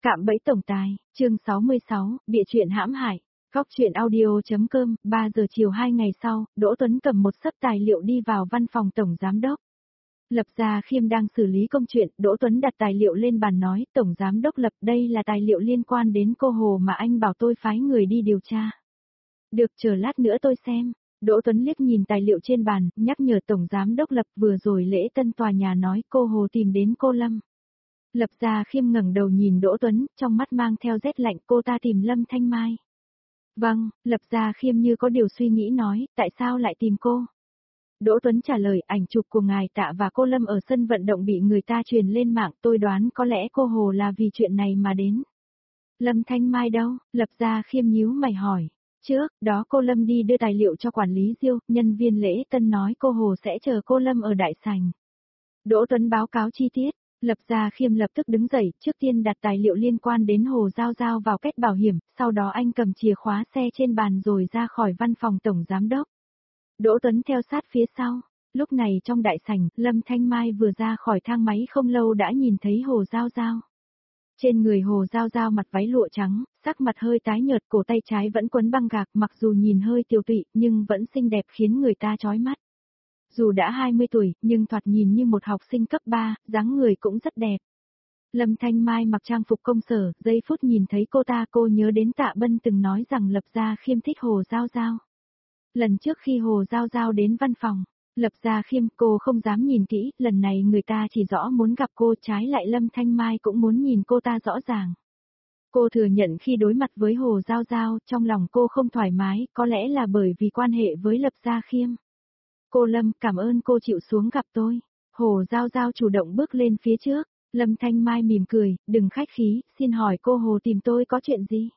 Cạm bẫy tổng tài, chương 66, bịa chuyện hãm hại. Góc truyện audio.com, 3 giờ chiều 2 ngày sau, Đỗ Tuấn cầm một xấp tài liệu đi vào văn phòng tổng giám đốc. Lập Gia Khiêm đang xử lý công chuyện, Đỗ Tuấn đặt tài liệu lên bàn nói, tổng giám đốc Lập, đây là tài liệu liên quan đến cô Hồ mà anh bảo tôi phái người đi điều tra. Được, chờ lát nữa tôi xem. Đỗ Tuấn liếc nhìn tài liệu trên bàn, nhắc nhở tổng giám đốc Lập vừa rồi lễ tân tòa nhà nói cô Hồ tìm đến cô Lâm. Lập Gia Khiêm ngẩng đầu nhìn Đỗ Tuấn, trong mắt mang theo rét lạnh, cô ta tìm Lâm Thanh Mai. Vâng, Lập Gia Khiêm như có điều suy nghĩ nói, tại sao lại tìm cô? Đỗ Tuấn trả lời, ảnh chụp của ngài Tạ và cô Lâm ở sân vận động bị người ta truyền lên mạng, tôi đoán có lẽ cô Hồ là vì chuyện này mà đến. Lâm Thanh Mai đâu? Lập Gia Khiêm nhíu mày hỏi. Trước đó cô Lâm đi đưa tài liệu cho quản lý Diêu, nhân viên lễ tân nói cô Hồ sẽ chờ cô Lâm ở đại sảnh. Đỗ Tuấn báo cáo chi tiết. Lập Gia Khiêm lập tức đứng dậy, trước tiên đặt tài liệu liên quan đến Hồ Giao Giao vào kết bảo hiểm, sau đó anh cầm chìa khóa xe trên bàn rồi ra khỏi văn phòng tổng giám đốc. Đỗ Tuấn theo sát phía sau. Lúc này trong đại sảnh, Lâm Thanh Mai vừa ra khỏi thang máy không lâu đã nhìn thấy Hồ Giao Giao. Trên người Hồ Giao Giao mặc váy lụa trắng, sắc mặt hơi tái nhợt, cổ tay trái vẫn quấn băng gạc, mặc dù nhìn hơi tiều tụy nhưng vẫn xinh đẹp khiến người ta chói mắt. Dù đã 20 tuổi, nhưng thoạt nhìn như một học sinh cấp 3, dáng người cũng rất đẹp. Lâm Thanh Mai mặc trang phục công sở, giây phút nhìn thấy cô ta cô nhớ đến Tạ Bân từng nói rằng Lập Gia Khiêm thích Hồ Giao Giao. Lần trước khi Hồ Giao Giao đến văn phòng, Lập Gia Khiêm cô không dám nhìn kỹ, lần này người ta chỉ rõ muốn gặp cô, trái lại Lâm Thanh Mai cũng muốn nhìn cô ta rõ ràng. Cô thừa nhận khi đối mặt với Hồ Giao Giao, trong lòng cô không thoải mái, có lẽ là bởi vì quan hệ với Lập Gia Khiêm. Cô Lâm, cảm ơn cô chịu xuống gặp tôi. Hồ Giao Giao chủ động bước lên phía trước. Lâm Thanh Mai mỉm cười, đừng khách khí, xin hỏi cô Hồ tìm tôi có chuyện gì?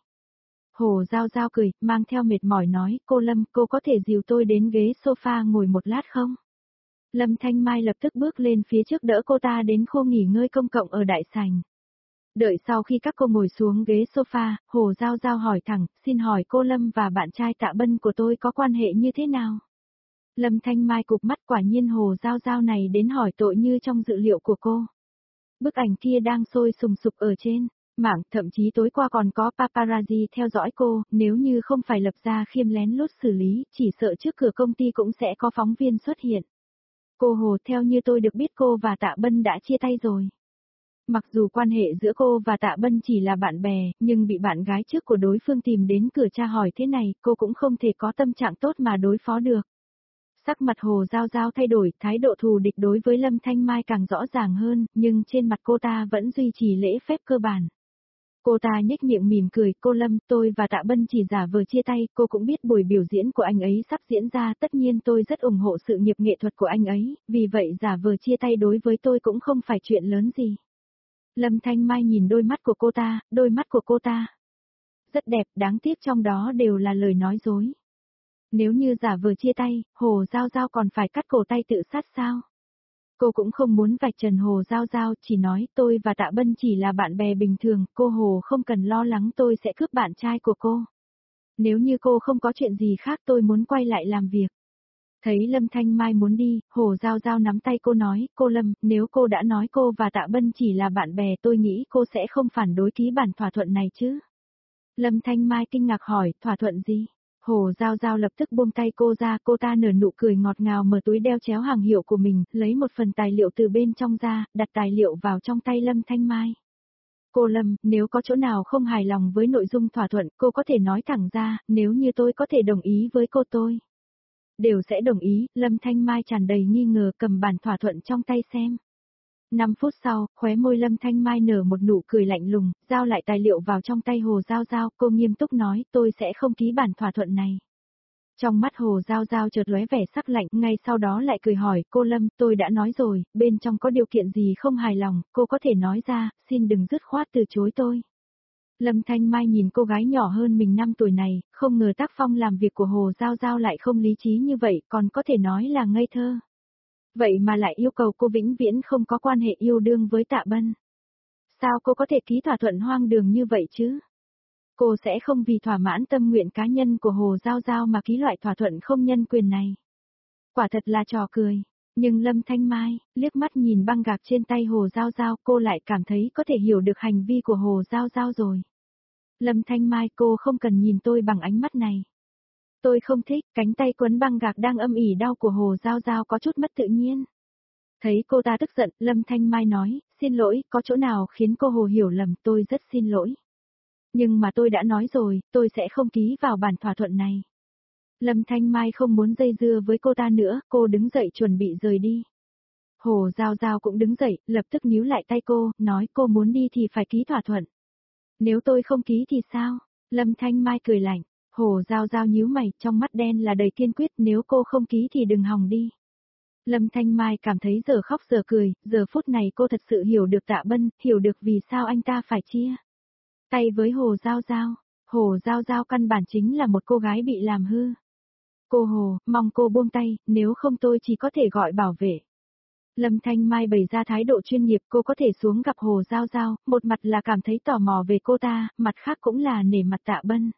Hồ Giao Giao cười, mang theo mệt mỏi nói, cô Lâm, cô có thể dìu tôi đến ghế sofa ngồi một lát không? Lâm Thanh Mai lập tức bước lên phía trước đỡ cô ta đến khu nghỉ ngơi công cộng ở đại sảnh. Đợi sau khi các cô ngồi xuống ghế sofa, Hồ Giao Giao hỏi thẳng, xin hỏi cô Lâm và bạn trai Tạ Bân của tôi có quan hệ như thế nào? Lâm Thanh Mai cụp mắt, quả nhiên Hồ Giao Giao này đến hỏi tội như trong dự liệu của cô. Bức ảnh kia đang sôi sùng sục ở trên mạng, thậm chí tối qua còn có paparazzi theo dõi cô, nếu như không phải Lập Gia Khiêm lén lút xử lý, chỉ sợ trước cửa công ty cũng sẽ có phóng viên xuất hiện. Cô Hồ, theo như tôi được biết cô và Tạ Bân đã chia tay rồi. Mặc dù quan hệ giữa cô và Tạ Bân chỉ là bạn bè, nhưng bị bạn gái trước của đối phương tìm đến cửa tra hỏi thế này, cô cũng không thể có tâm trạng tốt mà đối phó được. Sắc mặt Hồ Giao Giao thay đổi, thái độ thù địch đối với Lâm Thanh Mai càng rõ ràng hơn, nhưng trên mặt cô ta vẫn duy trì lễ phép cơ bản. Cô ta nhếch miệng mỉm cười, cô Lâm, tôi và Tạ Bân chỉ giả vờ chia tay, cô cũng biết buổi biểu diễn của anh ấy sắp diễn ra, tất nhiên tôi rất ủng hộ sự nghiệp nghệ thuật của anh ấy, vì vậy giả vờ chia tay đối với tôi cũng không phải chuyện lớn gì. Lâm Thanh Mai nhìn đôi mắt của cô ta, đôi mắt của cô ta rất đẹp, đáng tiếc trong đó đều là lời nói dối. Nếu như giả vờ chia tay, Hồ Giao Giao còn phải cắt cổ tay tự sát sao? Cô cũng không muốn vạch trần Hồ Giao Giao, chỉ nói tôi và Tạ Bân chỉ là bạn bè bình thường, cô Hồ không cần lo lắng tôi sẽ cướp bạn trai của cô. Nếu như cô không có chuyện gì khác tôi muốn quay lại làm việc. Thấy Lâm Thanh Mai muốn đi, Hồ Giao Giao nắm tay cô nói, cô Lâm, nếu cô đã nói cô và Tạ Bân chỉ là bạn bè tôi nghĩ cô sẽ không phản đối ký bản thỏa thuận này chứ. Lâm Thanh Mai kinh ngạc hỏi, thỏa thuận gì? Hồ Giao Giao lập tức buông tay cô ra, cô ta nở nụ cười ngọt ngào mở túi đeo chéo hàng hiệu của mình, lấy một phần tài liệu từ bên trong ra, đặt tài liệu vào trong tay Lâm Thanh Mai. Cô Lâm, nếu có chỗ nào không hài lòng với nội dung thỏa thuận, cô có thể nói thẳng ra, nếu như tôi có thể đồng ý với cô tôi đều sẽ đồng ý. Lâm Thanh Mai tràn đầy nghi ngờ cầm bản thỏa thuận trong tay xem. 5 phút sau, khóe môi Lâm Thanh Mai nở một nụ cười lạnh lùng, giao lại tài liệu vào trong tay Hồ Giao Giao, cô nghiêm túc nói, tôi sẽ không ký bản thỏa thuận này. Trong mắt Hồ Giao Giao chợt lóe vẻ sắc lạnh, ngay sau đó lại cười hỏi, cô Lâm, tôi đã nói rồi, bên trong có điều kiện gì không hài lòng, cô có thể nói ra, xin đừng dứt khoát từ chối tôi. Lâm Thanh Mai nhìn cô gái nhỏ hơn mình 5 tuổi này, không ngờ tác phong làm việc của Hồ Giao Giao lại không lý trí như vậy, còn có thể nói là ngây thơ. Vậy mà lại yêu cầu cô vĩnh viễn không có quan hệ yêu đương với Tạ Bân. Sao cô có thể ký thỏa thuận hoang đường như vậy chứ? Cô sẽ không vì thỏa mãn tâm nguyện cá nhân của Hồ Giao Giao mà ký loại thỏa thuận không nhân quyền này. Quả thật là trò cười. Nhưng Lâm Thanh Mai, liếc mắt nhìn băng gạc trên tay Hồ Giao Giao, cô lại cảm thấy có thể hiểu được hành vi của Hồ Giao Giao rồi. Lâm Thanh Mai, cô không cần nhìn tôi bằng ánh mắt này. Tôi không thích, cánh tay quấn băng gạc đang âm ỉ đau của Hồ Giao Giao có chút mất tự nhiên. Thấy cô ta tức giận, Lâm Thanh Mai nói, xin lỗi, có chỗ nào khiến cô Hồ hiểu lầm, tôi rất xin lỗi. Nhưng mà tôi đã nói rồi, tôi sẽ không ký vào bản thỏa thuận này. Lâm Thanh Mai không muốn dây dưa với cô ta nữa, cô đứng dậy chuẩn bị rời đi. Hồ Giao Giao cũng đứng dậy, lập tức níu lại tay cô, nói cô muốn đi thì phải ký thỏa thuận. Nếu tôi không ký thì sao? Lâm Thanh Mai cười lạnh. Hồ Giao Giao nhíu mày, trong mắt đen là đầy kiên quyết, nếu cô không ký thì đừng hòng đi. Lâm Thanh Mai cảm thấy giờ khóc giờ cười, giờ phút này cô thật sự hiểu được Tạ Bân, hiểu được vì sao anh ta phải chia tay với Hồ Giao Giao. Hồ Giao Giao căn bản chính là một cô gái bị làm hư. Cô Hồ, mong cô buông tay, nếu không tôi chỉ có thể gọi bảo vệ. Lâm Thanh Mai bày ra thái độ chuyên nghiệp, cô có thể xuống gặp Hồ Giao Giao, một mặt là cảm thấy tò mò về cô ta, mặt khác cũng là nể mặt Tạ Bân.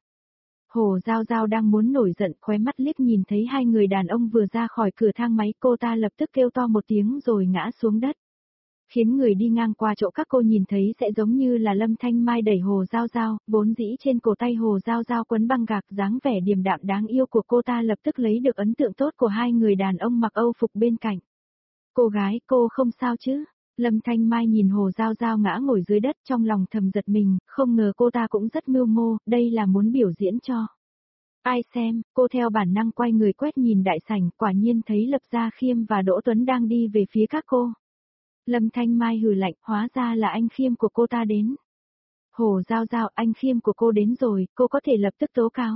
Hồ Giao Giao đang muốn nổi giận, khóe mắt liếc nhìn thấy hai người đàn ông vừa ra khỏi cửa thang máy, cô ta lập tức kêu to một tiếng rồi ngã xuống đất. Khiến người đi ngang qua chỗ các cô nhìn thấy sẽ giống như là Lâm Thanh Mai đẩy Hồ Giao Giao, vốn dĩ trên cổ tay Hồ Giao Giao quấn băng gạc, dáng vẻ điềm đạm đáng yêu của cô ta lập tức lấy được ấn tượng tốt của hai người đàn ông mặc Âu phục bên cạnh. Cô gái, cô không sao chứ? Lâm Thanh Mai nhìn Hồ Giao Giao ngã ngồi dưới đất, trong lòng thầm giật mình, không ngờ cô ta cũng rất mưu mô, đây là muốn biểu diễn cho ai xem. Cô theo bản năng quay người quét nhìn đại sảnh, quả nhiên thấy Lập Gia Khiêm và Đỗ Tuấn đang đi về phía các cô. Lâm Thanh Mai hừ lạnh, hóa ra là anh Khiêm của cô ta đến. Hồ Giao Giao, anh Khiêm của cô đến rồi, cô có thể lập tức tố cáo.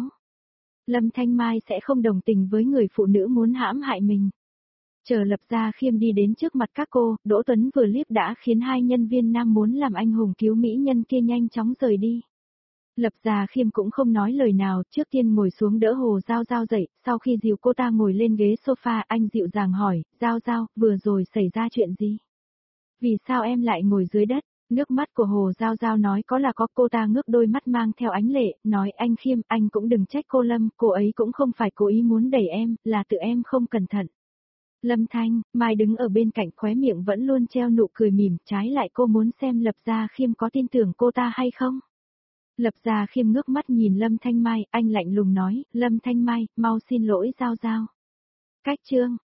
Lâm Thanh Mai sẽ không đồng tình với người phụ nữ muốn hãm hại mình. Chờ Lập Gia Khiêm đi đến trước mặt các cô, Đỗ Tuấn vừa liếc đã khiến hai nhân viên nam muốn làm anh hùng cứu mỹ nhân kia nhanh chóng rời đi. Lập Gia Khiêm cũng không nói lời nào, trước tiên ngồi xuống đỡ Hồ Giao Giao dậy, sau khi dìu cô ta ngồi lên ghế sofa, anh dịu dàng hỏi, Giao Giao, vừa rồi xảy ra chuyện gì? Vì sao em lại ngồi dưới đất? Nước mắt của Hồ Giao Giao nói có là có, cô ta ngước đôi mắt mang theo ánh lệ, nói anh Khiêm, anh cũng đừng trách cô Lâm, cô ấy cũng không phải cố ý muốn đẩy em, là tự em không cẩn thận. Lâm Thanh Mai đứng ở bên cạnh, khóe miệng vẫn luôn treo nụ cười mỉm, trái lại cô muốn xem Lập Gia Khiêm có tin tưởng cô ta hay không. Lập Gia Khiêm ngước mắt nhìn Lâm Thanh Mai, anh lạnh lùng nói, Lâm Thanh Mai, mau xin lỗi Giao Giao. Cách chương